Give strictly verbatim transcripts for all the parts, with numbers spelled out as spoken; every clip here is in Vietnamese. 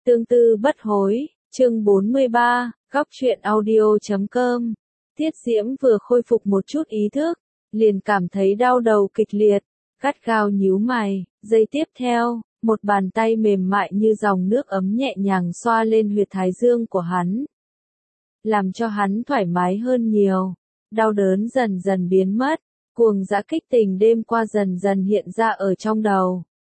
Tương tư bất hối, chương bốn mươi ba, góc truyện audio chấm com. Tiết Diễm vừa khôi phục một chút ý thức, liền cảm thấy đau đầu kịch liệt, gắt gao nhíu mày, giây tiếp theo, một bàn tay mềm mại như dòng nước ấm nhẹ nhàng xoa lên huyệt thái dương của hắn, làm cho hắn thoải mái hơn nhiều, đau đớn dần dần biến mất, cuồng dã kích tình đêm qua dần dần hiện ra ở trong đầu.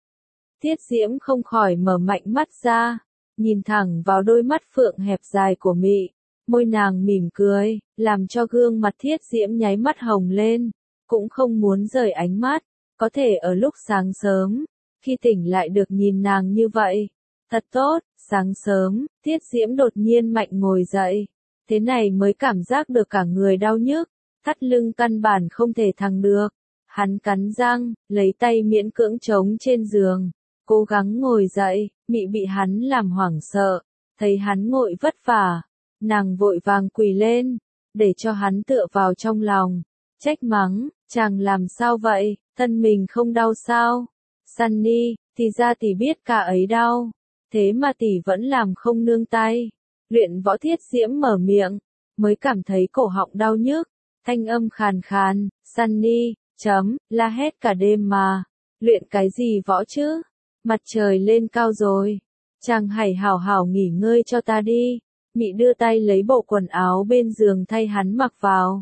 Tiết Diễm không khỏi mở mạnh mắt ra, nhìn thẳng vào đôi mắt phượng hẹp dài của Mị, môi nàng mỉm cười, làm cho gương mặt Thiết Diễm nháy mắt hồng lên, cũng không muốn rời ánh mắt, có thể ở lúc sáng sớm, khi tỉnh lại được nhìn nàng như vậy, thật tốt. Sáng sớm, Thiết Diễm đột nhiên mạnh ngồi dậy, thế này mới cảm giác được cả người đau nhức, thắt lưng căn bản không thể thẳng được, hắn cắn răng, lấy tay miễn cưỡng chống trên giường, cố gắng ngồi dậy. Mị bị hắn làm hoảng sợ, thấy hắn ngồi vất vả, nàng vội vàng quỳ lên, để cho hắn tựa vào trong lòng, trách mắng, chàng làm sao vậy, thân mình không đau sao? Sunny, thì ra tỷ biết cả ấy đau, thế mà tỷ vẫn làm không nương tay. Luyện võ Thiết Diễm mở miệng, mới cảm thấy cổ họng đau nhức, thanh âm khàn khàn, Sunny, chấm, la hét cả đêm mà, luyện cái gì võ chứ? Mặt trời lên cao rồi, chàng hãy hảo hảo nghỉ ngơi cho ta đi. Mị đưa tay lấy bộ quần áo bên giường thay hắn mặc vào.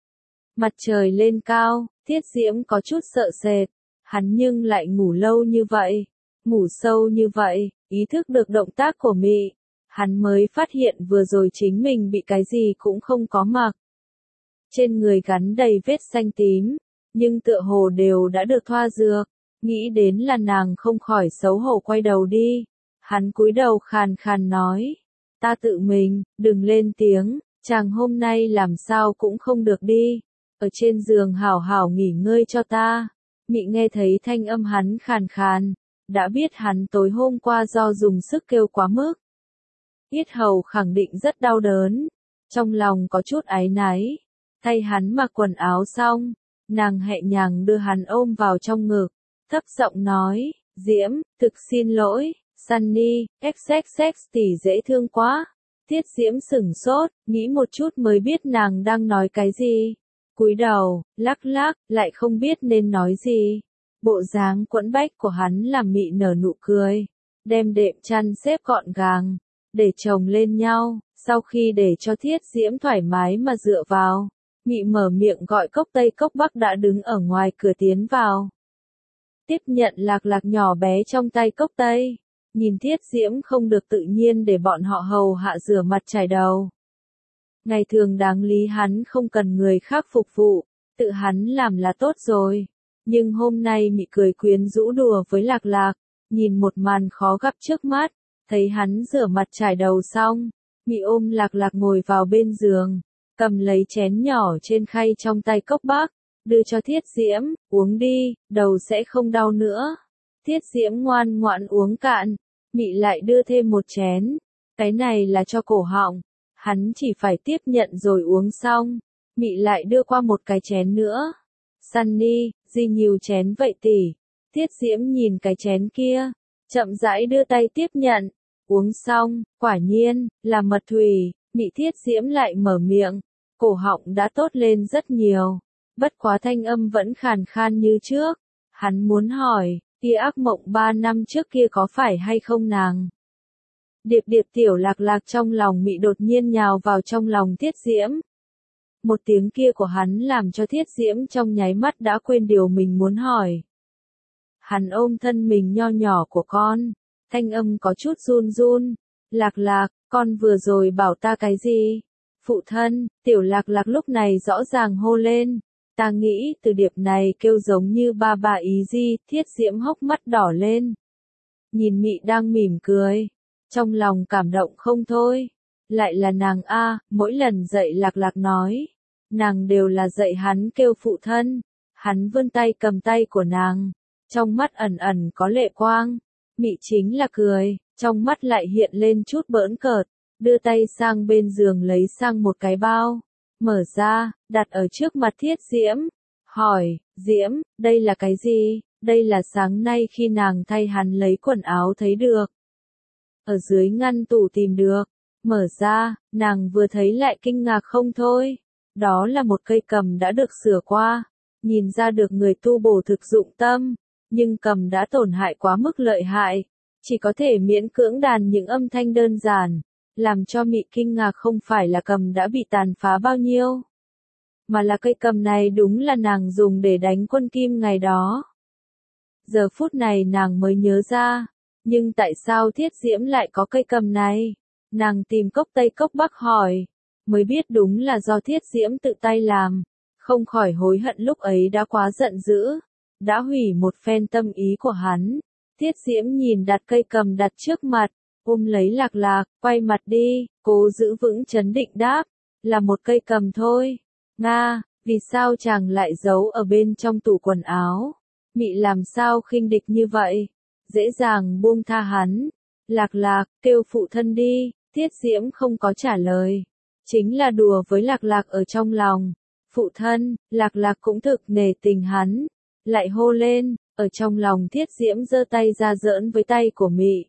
Mặt trời lên cao, Thiết Diễm có chút sợ sệt, hắn nhưng lại ngủ lâu như vậy, ngủ sâu như vậy, ý thức được động tác của Mị, hắn mới phát hiện vừa rồi chính mình bị cái gì cũng không có mặc. Trên người gắn đầy vết xanh tím, nhưng tựa hồ đều đã được thoa dược. Nghĩ đến là nàng không khỏi xấu hổ quay đầu đi, hắn cúi đầu khàn khàn nói, ta tự mình, đừng lên tiếng, chàng hôm nay làm sao cũng không được đi, ở trên giường hảo hảo nghỉ ngơi cho ta. Mị nghe thấy thanh âm hắn khàn khàn, đã biết hắn tối hôm qua do dùng sức kêu quá mức. Yết hầu khẳng định rất đau đớn, trong lòng có chút áy náy, thay hắn mặc quần áo xong, nàng nhẹ nhàng đưa hắn ôm vào trong ngực. Thấp giọng nói, Diễm, thực xin lỗi, Sunny, xx xx tỷ dễ thương quá. Thiết Diễm sửng sốt, nghĩ một chút mới biết nàng đang nói cái gì. Cúi đầu, lắc lắc, lại không biết nên nói gì. Bộ dáng quẫn bách của hắn làm Mị nở nụ cười, đem đệm chăn xếp gọn gàng, để chồng lên nhau, sau khi để cho Thiết Diễm thoải mái mà dựa vào, Mị mở miệng gọi Cốc Tây Cốc Bắc đã đứng ở ngoài cửa tiến vào. Tiếp nhận Lạc Lạc nhỏ bé trong tay Cốc Tây, nhìn Thiết Diễm không được tự nhiên để bọn họ hầu hạ rửa mặt chải đầu. Ngày thường đáng lý hắn không cần người khác phục vụ, tự hắn làm là tốt rồi. Nhưng hôm nay Mị cười quyến rũ đùa với Lạc Lạc, nhìn một màn khó gặp trước mắt, thấy hắn rửa mặt chải đầu xong, Mị ôm Lạc Lạc ngồi vào bên giường, cầm lấy chén nhỏ trên khay trong tay Cốc Bắc, đưa cho Thiết Diễm, uống đi, đầu sẽ không đau nữa. Thiết Diễm ngoan ngoãn uống cạn, Mị lại đưa thêm một chén, cái này là cho cổ họng, hắn chỉ phải tiếp nhận rồi uống xong, Mị lại đưa qua một cái chén nữa. Sunny, gì nhiều chén vậy tỷ? Thiết Diễm nhìn cái chén kia, chậm rãi đưa tay tiếp nhận, uống xong, quả nhiên, là mật thủy. Mị Thiết Diễm lại mở miệng, cổ họng đã tốt lên rất nhiều. Bất quá thanh âm vẫn khàn khan như trước, hắn muốn hỏi, kia ác mộng ba năm trước kia có phải hay không nàng? Điệp điệp tiểu Lạc Lạc trong lòng Mị đột nhiên nhào vào trong lòng Thiết Diễm. Một tiếng kia của hắn làm cho Thiết Diễm trong nháy mắt đã quên điều mình muốn hỏi. Hắn ôm thân mình nho nhỏ của con, thanh âm có chút run run, Lạc Lạc, con vừa rồi bảo ta cái gì? Phụ thân, tiểu Lạc Lạc lúc này rõ ràng hô lên. Ta nghĩ từ điệp này kêu giống như ba bà ý gì. Thiết Diễm hốc mắt đỏ lên. Nhìn Mị đang mỉm cười, trong lòng cảm động không thôi. Lại là nàng a, mỗi lần dạy Lạc Lạc nói, nàng đều là dạy hắn kêu phụ thân. Hắn vươn tay cầm tay của nàng, trong mắt ẩn ẩn có lệ quang. Mị chính là cười, trong mắt lại hiện lên chút bỡn cợt, đưa tay sang bên giường lấy sang một cái bao. Mở ra, đặt ở trước mặt Thiết Diễm, hỏi, Diễm, đây là cái gì? Đây là sáng nay khi nàng thay hắn lấy quần áo thấy được. ở dưới ngăn tủ tìm được. Mở ra, nàng vừa thấy lại kinh ngạc không thôi. Đó là một cây cầm đã được sửa qua, nhìn ra được người tu bổ thực dụng tâm, nhưng cầm đã tổn hại quá mức lợi hại, chỉ có thể miễn cưỡng đàn những âm thanh đơn giản, làm cho Mị kinh ngạc không phải là cầm đã bị tàn phá bao nhiêu, mà là cây cầm này đúng là nàng dùng để đánh quân Kim ngày đó. Giờ phút này nàng mới nhớ ra, nhưng tại sao Thiết Diễm lại có cây cầm này? Nàng tìm cốc Tây cốc Bắc hỏi, mới biết đúng là do Thiết Diễm tự tay làm, không khỏi hối hận lúc ấy đã quá giận dữ, đã hủy một phen tâm ý của hắn. Thiết Diễm nhìn đặt cây cầm đặt trước mặt, ôm lấy Lạc Lạc, quay mặt đi, cố giữ vững trấn định đáp, là một cây cầm thôi. Nga, vì sao chàng lại giấu ở bên trong tủ quần áo? Mị làm sao khinh địch như vậy? Dễ dàng buông tha hắn. Lạc Lạc, kêu phụ thân đi. Thiết Diễm không có trả lời. Chính là đùa với Lạc Lạc ở trong lòng. Phụ thân, Lạc Lạc cũng thực nể tình hắn. Lại hô lên, ở trong lòng Thiết Diễm giơ tay ra giỡn với tay của Mị.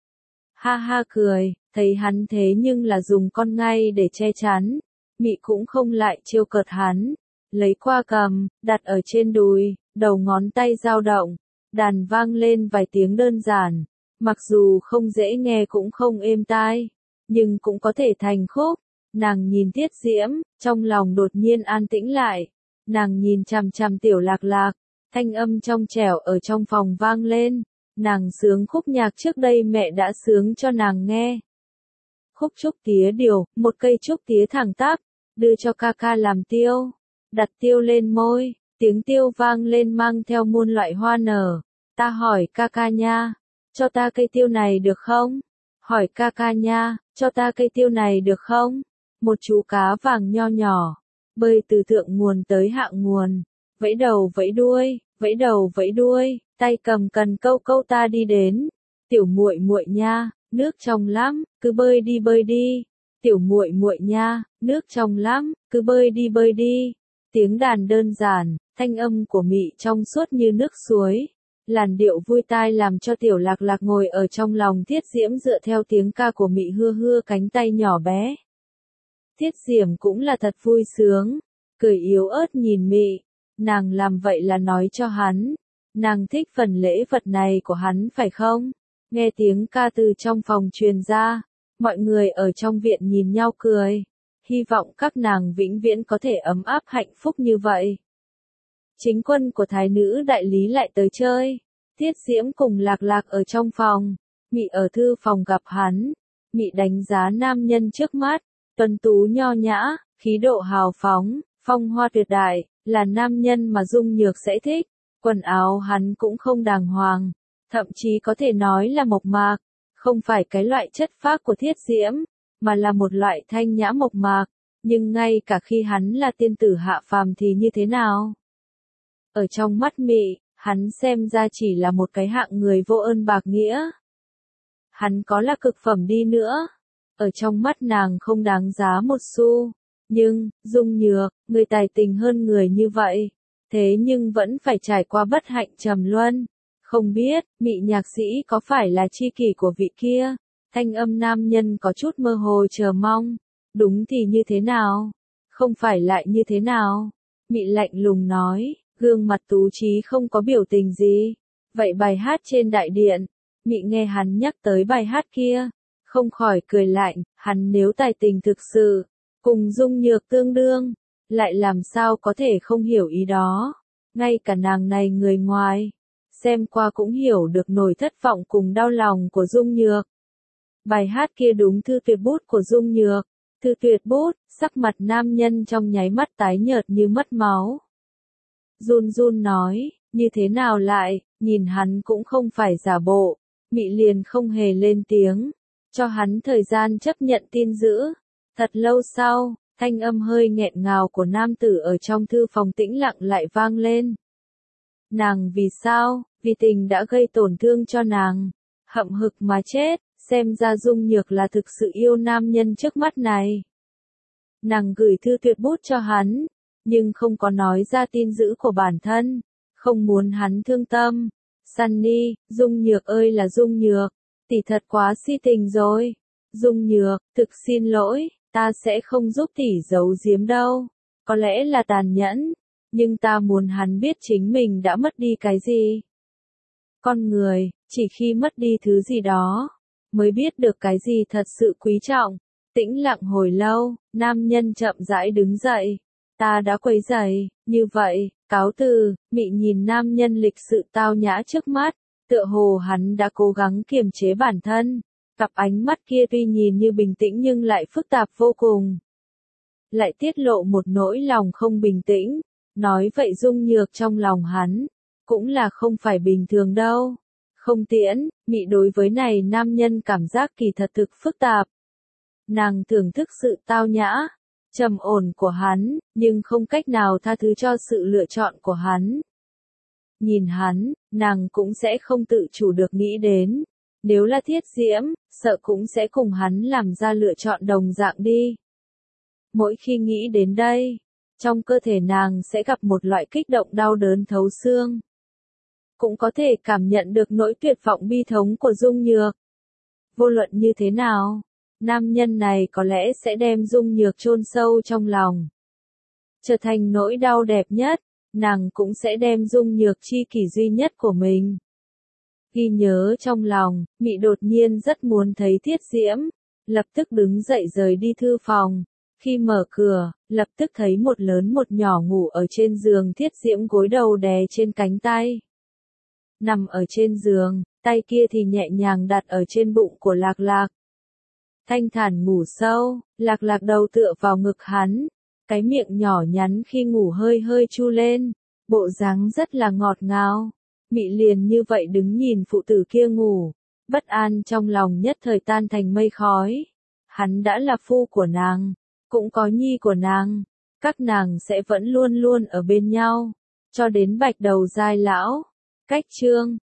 Ha ha cười, thấy hắn thế nhưng là dùng con ngay để che chắn. Mị cũng không lại trêu cợt hắn. Lấy qua cầm, đặt ở trên đùi, đầu ngón tay dao động. Đàn vang lên vài tiếng đơn giản. Mặc dù không dễ nghe cũng không êm tai, nhưng cũng có thể thành khúc. Nàng nhìn Thiết Diễm, trong lòng đột nhiên an tĩnh lại. Nàng nhìn chằm chằm Tiểu Lạc Lạc, thanh âm trong trẻo ở trong phòng vang lên. Nàng sướng khúc nhạc trước đây mẹ đã sướng cho nàng nghe. Khúc trúc tía điều, một cây trúc tía thẳng tắp, đưa cho ca ca làm tiêu. Đặt tiêu lên môi, tiếng tiêu vang lên mang theo muôn loại hoa nở. Ta hỏi ca ca nha, cho ta cây tiêu này được không? Hỏi ca ca nha, cho ta cây tiêu này được không? Một chú cá vàng nho nhỏ, bơi từ thượng nguồn tới hạ nguồn, vẫy đầu vẫy đuôi, vẫy đầu vẫy đuôi, tay cầm cần câu câu ta đi đến. Tiểu muội muội nha, nước trong lắm, cứ bơi đi bơi đi. Tiểu muội muội nha, nước trong lắm, cứ bơi đi bơi đi. Tiếng đàn đơn giản, thanh âm của Mị trong suốt như nước suối. Làn điệu vui tai làm cho Tiểu Lạc Lạc ngồi ở trong lòng Thiết Diễm dựa theo tiếng ca của Mị hưa hưa cánh tay nhỏ bé. Thiết Diễm cũng là thật vui sướng, cười yếu ớt nhìn Mị, nàng làm vậy là nói cho hắn, nàng thích phần lễ vật này của hắn phải không? Nghe tiếng ca từ trong phòng truyền ra, mọi người ở trong viện nhìn nhau cười, hy vọng các nàng vĩnh viễn có thể ấm áp hạnh phúc như vậy. Chính quân của thái nữ đại lý lại tới chơi. Thiết Diễm cùng Lạc Lạc ở trong phòng. Mị ở thư phòng gặp hắn. Mị đánh giá nam nhân trước mắt. Tuấn tú nho nhã, khí độ hào phóng, phong hoa tuyệt đại, là nam nhân mà Dung Nhược sẽ thích. Quần áo hắn cũng không đàng hoàng. Thậm chí có thể nói là mộc mạc. Không phải cái loại chất phác của Thiết Diễm, mà là một loại thanh nhã mộc mạc. Nhưng ngay cả khi hắn là tiên tử hạ phàm thì như thế nào? Ở trong mắt Mị, hắn xem ra chỉ là một cái hạng người vô ơn bạc nghĩa. Hắn có là cực phẩm đi nữa, ở trong mắt nàng không đáng giá một xu. Nhưng, Dung Nhược, người tài tình hơn người như vậy, thế nhưng vẫn phải trải qua bất hạnh trầm luân. Không biết, Mị nhạc sĩ có phải là tri kỷ của vị kia? Thanh âm nam nhân có chút mơ hồ chờ mong. Đúng thì như thế nào? Không phải lại như thế nào? Mị lạnh lùng nói. Gương mặt tú trí không có biểu tình gì. Vậy bài hát trên đại điện, Mị nghe hắn nhắc tới bài hát kia, không khỏi cười lạnh, hắn nếu tài tình thực sự, cùng Dung Nhược tương đương, lại làm sao có thể không hiểu ý đó. Ngay cả nàng này người ngoài, xem qua cũng hiểu được nỗi thất vọng cùng đau lòng của Dung Nhược. Bài hát kia đúng thư tuyệt bút của Dung Nhược, thư tuyệt bút, sắc mặt nam nhân trong nháy mắt tái nhợt như mất máu. Run run nói, như thế nào lại, nhìn hắn cũng không phải giả bộ. Mị liền không hề lên tiếng, cho hắn thời gian chấp nhận tin dữ. Thật lâu sau, thanh âm hơi nghẹn ngào của nam tử ở trong thư phòng tĩnh lặng lại vang lên. Nàng vì sao, vì tình đã gây tổn thương cho nàng, hậm hực mà chết, xem ra Dung Nhược là thực sự yêu nam nhân trước mắt này. Nàng gửi thư tuyệt bút cho hắn, nhưng không có nói ra tin dữ của bản thân, không muốn hắn thương tâm. Sunny, Dung Nhược ơi là Dung Nhược, Tỷ thật quá si tình rồi. Dung Nhược, thực xin lỗi, ta sẽ không giúp tỷ giấu giếm đâu. Có lẽ là tàn nhẫn, nhưng ta muốn hắn biết chính mình đã mất đi cái gì. Con người, chỉ khi mất đi thứ gì đó, mới biết được cái gì thật sự quý trọng. Tĩnh lặng hồi lâu, nam nhân chậm rãi đứng dậy. Ta đã quấy rầy, như vậy, cáo từ. Mị nhìn nam nhân lịch sự tao nhã trước mắt, tựa hồ hắn đã cố gắng kiềm chế bản thân. Cặp ánh mắt kia tuy nhìn như bình tĩnh nhưng lại phức tạp vô cùng. Lại tiết lộ một nỗi lòng không bình tĩnh. Nói vậy Dung Nhược trong lòng hắn, cũng là không phải bình thường đâu. Không tiễn, Mị đối với này nam nhân cảm giác kỳ thật thực phức tạp. Nàng thưởng thức sự tao nhã, trầm ổn của hắn, nhưng không cách nào tha thứ cho sự lựa chọn của hắn. Nhìn hắn, nàng cũng sẽ không tự chủ được nghĩ đến. Nếu là Thiết Diễm, sợ cũng sẽ cùng hắn làm ra lựa chọn đồng dạng đi. Mỗi khi nghĩ đến đây, trong cơ thể nàng sẽ gặp một loại kích động đau đớn thấu xương. Cũng có thể cảm nhận được nỗi tuyệt vọng bi thống của Dung Nhược. Vô luận như thế nào, nam nhân này có lẽ sẽ đem Dung Nhược chôn sâu trong lòng. Trở thành nỗi đau đẹp nhất, nàng cũng sẽ đem Dung Nhược chi kỷ duy nhất của mình. Ghi nhớ trong lòng, Mị đột nhiên rất muốn thấy Thiết Diễm, lập tức đứng dậy rời đi thư phòng. Khi mở cửa, lập tức thấy một lớn một nhỏ ngủ ở trên giường, Thiết Diễm gối đầu đè trên cánh tay. Nằm ở trên giường, tay kia thì nhẹ nhàng đặt ở trên bụng của Lạc Lạc. Thanh thản ngủ sâu, Lạc Lạc đầu tựa vào ngực hắn, cái miệng nhỏ nhắn khi ngủ hơi hơi chu lên, bộ dáng rất là ngọt ngào. Mị liền như vậy đứng nhìn phụ tử kia ngủ, bất an trong lòng nhất thời tan thành mây khói. Hắn đã là phu của nàng, cũng có nhi của nàng, các nàng sẽ vẫn luôn luôn ở bên nhau, cho đến bạch đầu giai lão. Cách chương